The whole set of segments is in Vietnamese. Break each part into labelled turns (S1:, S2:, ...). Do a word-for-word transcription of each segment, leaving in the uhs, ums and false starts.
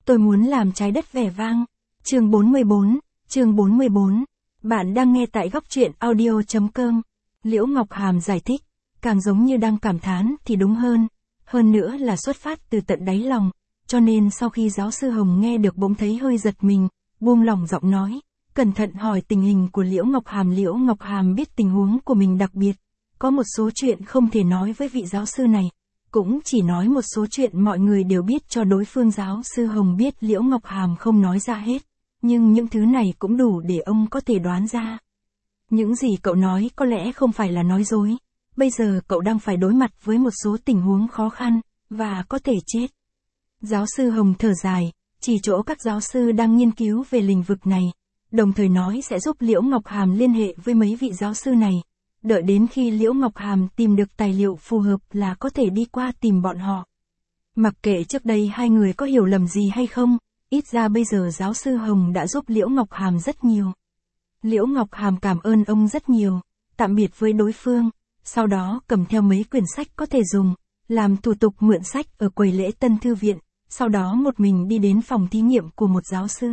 S1: Tôi muốn làm trái đất vẻ vang. Chương bốn mươi bốn, chương bốn mươi bốn. Bạn đang nghe tại góc truyện audio chấm com. Liễu Ngọc Hàm giải thích, càng giống như đang cảm thán thì đúng hơn. Hơn nữa là xuất phát từ tận đáy lòng, cho nên sau khi giáo sư Hồng nghe được bỗng thấy hơi giật mình, buông lỏng giọng nói, cẩn thận hỏi tình hình của Liễu Ngọc Hàm. Liễu Ngọc Hàm biết tình huống của mình đặc biệt, có một số chuyện không thể nói với vị giáo sư này, cũng chỉ nói một số chuyện mọi người đều biết cho đối phương. Giáo sư Hồng biết Liễu Ngọc Hàm không nói ra hết, nhưng những thứ này cũng đủ để ông có thể đoán ra. Những gì cậu nói có lẽ không phải là nói dối, bây giờ cậu đang phải đối mặt với một số tình huống khó khăn, và có thể chết. Giáo sư Hồng thở dài, chỉ chỗ các giáo sư đang nghiên cứu về lĩnh vực này, đồng thời nói sẽ giúp Liễu Ngọc Hàm liên hệ với mấy vị giáo sư này. Đợi đến khi Liễu Ngọc Hàm tìm được tài liệu phù hợp là có thể đi qua tìm bọn họ. Mặc kệ trước đây hai người có hiểu lầm gì hay không, ít ra bây giờ giáo sư Hồng đã giúp Liễu Ngọc Hàm rất nhiều. Liễu Ngọc Hàm cảm ơn ông rất nhiều, tạm biệt với đối phương, sau đó cầm theo mấy quyển sách có thể dùng, làm thủ tục mượn sách ở quầy lễ tân thư viện, sau đó một mình đi đến phòng thí nghiệm của một giáo sư.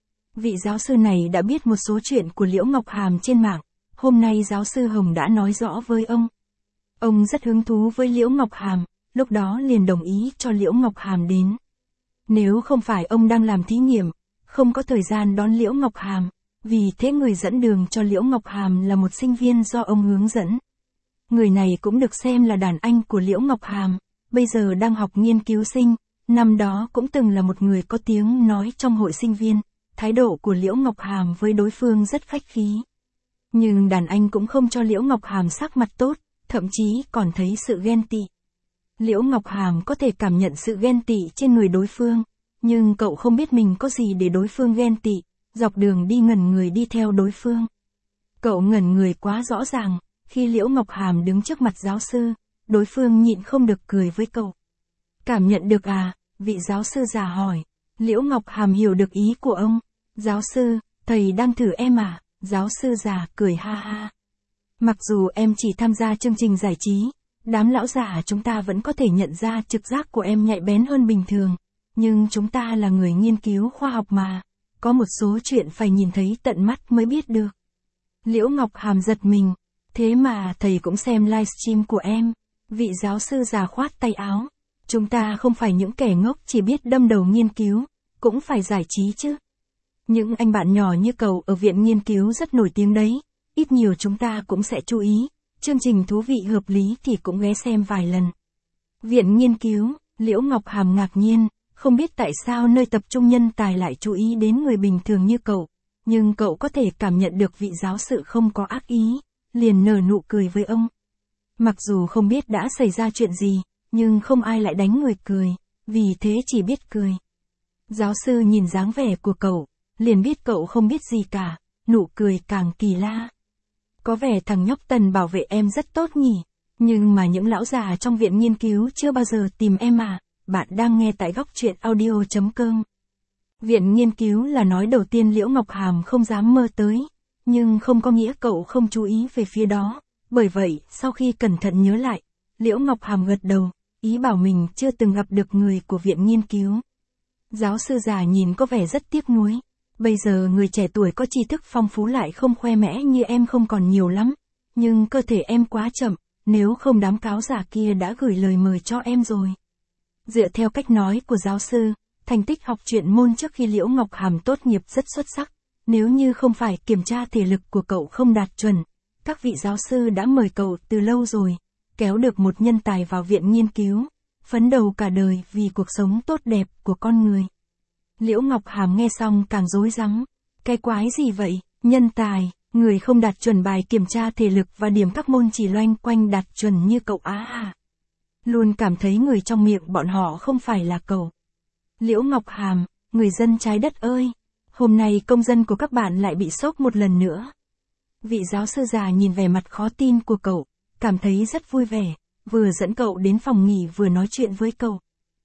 S1: Vị giáo sư này đã biết một số chuyện của Liễu Ngọc Hàm trên mạng. Hôm nay giáo sư Hồng đã nói rõ với ông. Ông rất hứng thú với Liễu Ngọc Hàm, lúc đó liền đồng ý cho Liễu Ngọc Hàm đến. Nếu không phải ông đang làm thí nghiệm, không có thời gian đón Liễu Ngọc Hàm, vì thế người dẫn đường cho Liễu Ngọc Hàm là một sinh viên do ông hướng dẫn. Người này cũng được xem là đàn anh của Liễu Ngọc Hàm, bây giờ đang học nghiên cứu sinh, năm đó cũng từng là một người có tiếng nói trong hội sinh viên. Thái độ của Liễu Ngọc Hàm với đối phương rất khách khí. Nhưng đàn anh cũng không cho Liễu Ngọc Hàm sắc mặt tốt, thậm chí còn thấy sự ghen tị. Liễu Ngọc Hàm có thể cảm nhận sự ghen tị trên người đối phương, nhưng cậu không biết mình có gì để đối phương ghen tị, dọc đường đi ngẩn người đi theo đối phương. Cậu ngẩn người quá rõ ràng, khi Liễu Ngọc Hàm đứng trước mặt giáo sư, đối phương nhịn không được cười với cậu. Cảm nhận được à, vị giáo sư già hỏi. Liễu Ngọc Hàm hiểu được ý của ông. Giáo sư, thầy đang thử em à? Giáo sư già cười ha ha. Mặc dù em chỉ tham gia chương trình giải trí, đám lão già chúng ta vẫn có thể nhận ra trực giác của em nhạy bén hơn bình thường. Nhưng chúng ta là người nghiên cứu khoa học mà, có một số chuyện phải nhìn thấy tận mắt mới biết được. Liễu Ngọc Hàm giật mình. Thế mà thầy cũng xem livestream của em. Vị giáo sư già khoát tay áo. Chúng ta không phải những kẻ ngốc chỉ biết đâm đầu nghiên cứu, cũng phải giải trí chứ. Những anh bạn nhỏ như cậu ở viện nghiên cứu rất nổi tiếng đấy, ít nhiều chúng ta cũng sẽ chú ý, chương trình thú vị hợp lý thì cũng ghé xem vài lần. Viện nghiên cứu, Liễu Ngọc Hàm ngạc nhiên, không biết tại sao nơi tập trung nhân tài lại chú ý đến người bình thường như cậu, nhưng cậu có thể cảm nhận được vị giáo sư không có ác ý, liền nở nụ cười với ông. Mặc dù không biết đã xảy ra chuyện gì, nhưng không ai lại đánh người cười, vì thế chỉ biết cười. Giáo sư nhìn dáng vẻ của cậu, liền biết cậu không biết gì cả, nụ cười càng kỳ lạ. Có vẻ thằng nhóc Tần bảo vệ em rất tốt nhỉ, nhưng mà những lão già trong viện nghiên cứu chưa bao giờ tìm em à. Bạn đang nghe tại góc truyện audio chấm com. Viện nghiên cứu là nói đầu tiên Liễu Ngọc Hàm không dám mơ tới, nhưng không có nghĩa cậu không chú ý về phía đó, bởi vậy sau khi cẩn thận nhớ lại, Liễu Ngọc Hàm gật đầu, ý bảo mình chưa từng gặp được người của viện nghiên cứu. Giáo sư già nhìn có vẻ rất tiếc nuối. Bây giờ người trẻ tuổi có tri thức phong phú lại không khoe mẽ như em không còn nhiều lắm. Nhưng cơ thể em quá chậm, nếu không đám cáo giả kia đã gửi lời mời cho em rồi. Dựa theo cách nói của giáo sư, thành tích học truyện môn trước khi Liễu Ngọc Hàm tốt nghiệp rất xuất sắc. Nếu như không phải kiểm tra thể lực của cậu không đạt chuẩn, các vị giáo sư đã mời cậu từ lâu rồi, kéo được một nhân tài vào viện nghiên cứu, phấn đấu cả đời vì cuộc sống tốt đẹp của con người. Liễu Ngọc Hàm nghe xong càng rối rắm. Cái quái gì vậy? Nhân tài, người không đạt chuẩn bài kiểm tra thể lực và điểm các môn chỉ loanh quanh đạt chuẩn như cậu á à? Luôn cảm thấy người trong miệng bọn họ không phải là cậu. Liễu Ngọc Hàm, người dân trái đất ơi, hôm nay công dân của các bạn lại bị sốc một lần nữa. Vị giáo sư già nhìn vẻ mặt khó tin của cậu, cảm thấy rất vui vẻ, vừa dẫn cậu đến phòng nghỉ vừa nói chuyện với cậu.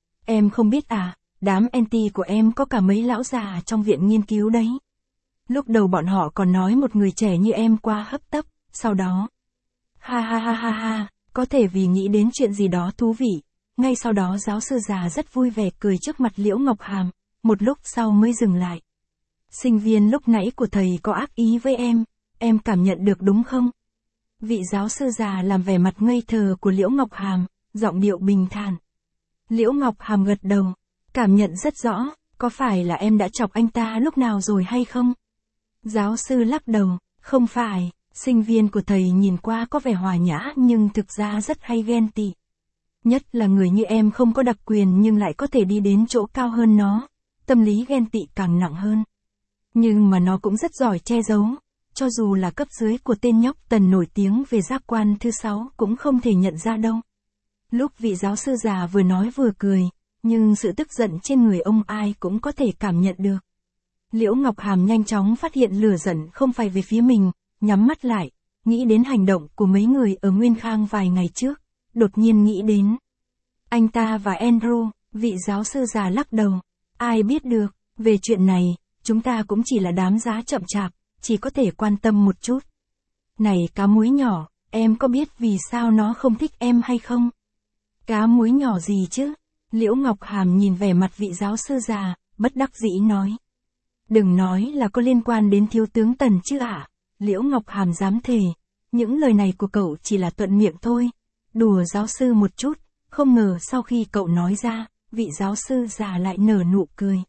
S1: Em không biết à, đám anti của em có cả mấy lão già trong viện nghiên cứu đấy. Lúc đầu bọn họ còn nói một người trẻ như em quá hấp tấp, sau đó. Ha ha ha ha ha, có thể vì nghĩ đến chuyện gì đó thú vị. Ngay sau đó giáo sư già rất vui vẻ cười trước mặt Liễu Ngọc Hàm, một lúc sau mới dừng lại. Sinh viên lúc nãy của thầy có ác ý với em, em cảm nhận được đúng không? Vị giáo sư già làm vẻ mặt ngây thờ của Liễu Ngọc Hàm, giọng điệu bình thản. Liễu Ngọc Hàm gật đầu, cảm nhận rất rõ, có phải là em đã chọc anh ta lúc nào rồi hay không? Giáo sư lắc đầu, không phải, sinh viên của thầy nhìn qua có vẻ hòa nhã nhưng thực ra rất hay ghen tị. Nhất là người như em không có đặc quyền nhưng lại có thể đi đến chỗ cao hơn nó, tâm lý ghen tị càng nặng hơn. Nhưng mà nó cũng rất giỏi che giấu, cho dù là cấp dưới của tên nhóc Tần nổi tiếng về giác quan thứ sáu cũng không thể nhận ra đâu. Lúc vị giáo sư già vừa nói vừa cười, nhưng sự tức giận trên người ông ai cũng có thể cảm nhận được. Liễu Ngọc Hàm nhanh chóng phát hiện lửa giận không phải về phía mình, nhắm mắt lại, nghĩ đến hành động của mấy người ở Nguyên Khang vài ngày trước, đột nhiên nghĩ đến anh ta và Andrew. Vị giáo sư già lắc đầu, ai biết được, về chuyện này, chúng ta cũng chỉ là đám giá chậm chạp, chỉ có thể quan tâm một chút. Này cá muối nhỏ, em có biết vì sao nó không thích em hay không? Cá muối nhỏ gì chứ? Liễu Ngọc Hàm nhìn vẻ mặt vị giáo sư già, bất đắc dĩ nói. Đừng nói là có liên quan đến thiếu tướng Tần chứ ạ. À? Liễu Ngọc Hàm dám thề, những lời này của cậu chỉ là thuận miệng thôi, đùa giáo sư một chút, không ngờ sau khi cậu nói ra, vị giáo sư già lại nở nụ cười.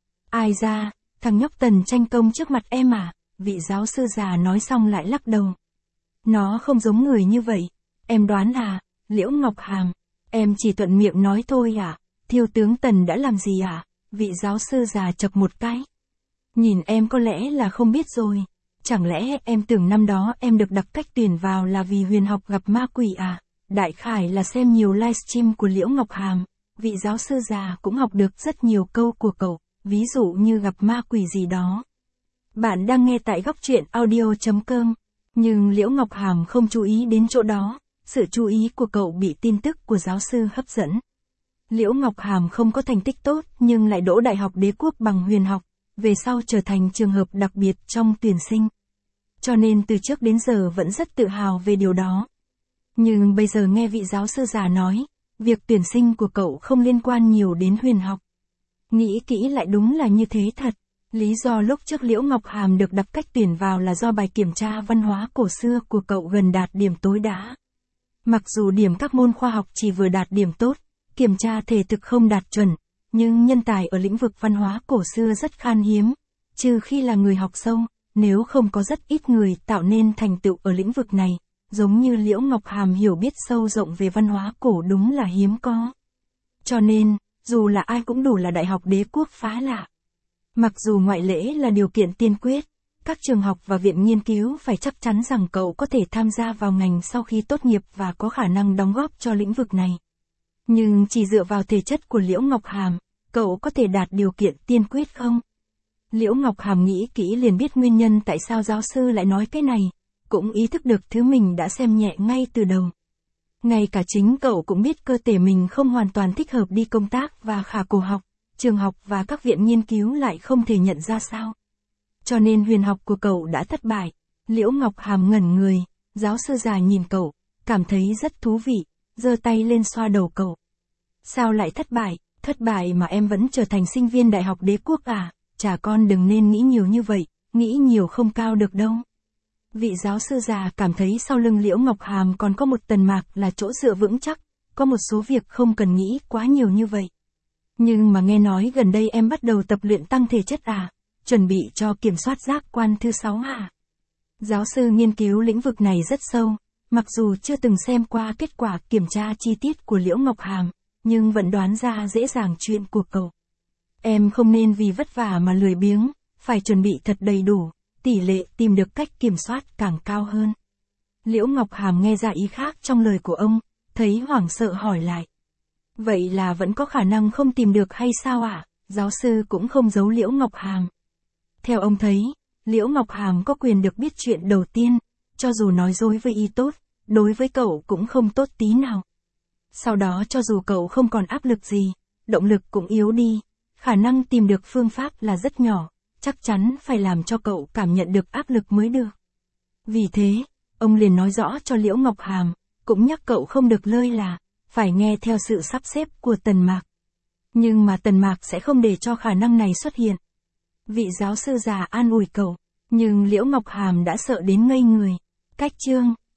S1: Ai ra, thằng nhóc Tần tranh công trước mặt em à? Vị giáo sư già nói xong lại lắc đầu. Nó không giống người như vậy, em đoán à? Liễu Ngọc Hàm, em chỉ thuận miệng nói thôi à? Thiếu tướng Tần đã làm gì à? Vị giáo sư già chọc một cái. Nhìn em có lẽ là không biết rồi. Chẳng lẽ em tưởng năm đó em được đặc cách tuyển vào là vì huyền học gặp ma quỷ à? Đại khái là xem nhiều livestream của Liễu Ngọc Hàm, vị giáo sư già cũng học được rất nhiều câu của cậu, ví dụ như gặp ma quỷ gì đó. Bạn đang nghe tại góc truyện audio chấm com, nhưng Liễu Ngọc Hàm không chú ý đến chỗ đó, sự chú ý của cậu bị tin tức của giáo sư hấp dẫn. Liễu Ngọc Hàm không có thành tích tốt nhưng lại đỗ Đại học Đế Quốc bằng huyền học, về sau trở thành trường hợp đặc biệt trong tuyển sinh. Cho nên từ trước đến giờ vẫn rất tự hào về điều đó. Nhưng bây giờ nghe vị giáo sư già nói, việc tuyển sinh của cậu không liên quan nhiều đến huyền học. Nghĩ kỹ lại đúng là như thế thật. Lý do lúc trước Liễu Ngọc Hàm được đặc cách tuyển vào là do bài kiểm tra văn hóa cổ xưa của cậu gần đạt điểm tối đa. Mặc dù điểm các môn khoa học chỉ vừa đạt điểm tốt, kiểm tra thể thực không đạt chuẩn, nhưng nhân tài ở lĩnh vực văn hóa cổ xưa rất khan hiếm, trừ khi là người học sâu, nếu không có rất ít người tạo nên thành tựu ở lĩnh vực này, giống như Liễu Ngọc Hàm hiểu biết sâu rộng về văn hóa cổ đúng là hiếm có. Cho nên, dù là ai cũng đủ là Đại học Đế Quốc phá lạ. Mặc dù ngoại lễ là điều kiện tiên quyết, các trường học và viện nghiên cứu phải chắc chắn rằng cậu có thể tham gia vào ngành sau khi tốt nghiệp và có khả năng đóng góp cho lĩnh vực này. Nhưng chỉ dựa vào thể chất của Liễu Ngọc Hàm, cậu có thể đạt điều kiện tiên quyết không? Liễu Ngọc Hàm nghĩ kỹ liền biết nguyên nhân tại sao giáo sư lại nói cái này, cũng ý thức được thứ mình đã xem nhẹ ngay từ đầu. Ngay cả chính cậu cũng biết cơ thể mình không hoàn toàn thích hợp đi công tác và khảo cổ học, trường học và các viện nghiên cứu lại không thể nhận ra sao. Cho nên huyền học của cậu đã thất bại. Liễu Ngọc Hàm ngẩn người, giáo sư già nhìn cậu, cảm thấy rất thú vị, giơ tay lên xoa đầu cậu. Sao lại thất bại? Thất bại mà em vẫn trở thành sinh viên Đại học Đế Quốc à? Chả con đừng nên nghĩ nhiều như vậy, nghĩ nhiều không cao được đâu. Vị giáo sư già cảm thấy sau lưng Liễu Ngọc Hàm còn có một tần mạc là chỗ dựa vững chắc, có một số việc không cần nghĩ quá nhiều như vậy. Nhưng mà nghe nói gần đây em bắt đầu tập luyện tăng thể chất à? Chuẩn bị cho kiểm soát giác quan thứ sáu à? Giáo sư nghiên cứu lĩnh vực này rất sâu, mặc dù chưa từng xem qua kết quả kiểm tra chi tiết của Liễu Ngọc Hàm, nhưng vẫn đoán ra dễ dàng chuyện của cậu. Em không nên vì vất vả mà lười biếng, phải chuẩn bị thật đầy đủ, tỷ lệ tìm được cách kiểm soát càng cao hơn. Liễu Ngọc Hàm nghe ra ý khác trong lời của ông, thấy hoảng sợ hỏi lại. Vậy là vẫn có khả năng không tìm được hay sao ạ? À? Giáo sư cũng không giấu Liễu Ngọc Hàm. Theo ông thấy, Liễu Ngọc Hàm có quyền được biết chuyện đầu tiên, cho dù nói dối với y tốt, đối với cậu cũng không tốt tí nào. Sau đó cho dù cậu không còn áp lực gì, động lực cũng yếu đi, khả năng tìm được phương pháp là rất nhỏ, chắc chắn phải làm cho cậu cảm nhận được áp lực mới được. Vì thế, ông liền nói rõ cho Liễu Ngọc Hàm, cũng nhắc cậu không được lơi là, phải nghe theo sự sắp xếp của Tần Mạc. Nhưng mà Tần Mạc sẽ không để cho khả năng này xuất hiện. Vị giáo sư già an ủi cậu, nhưng Liễu Ngọc Hàm đã sợ đến ngây người. Cách chương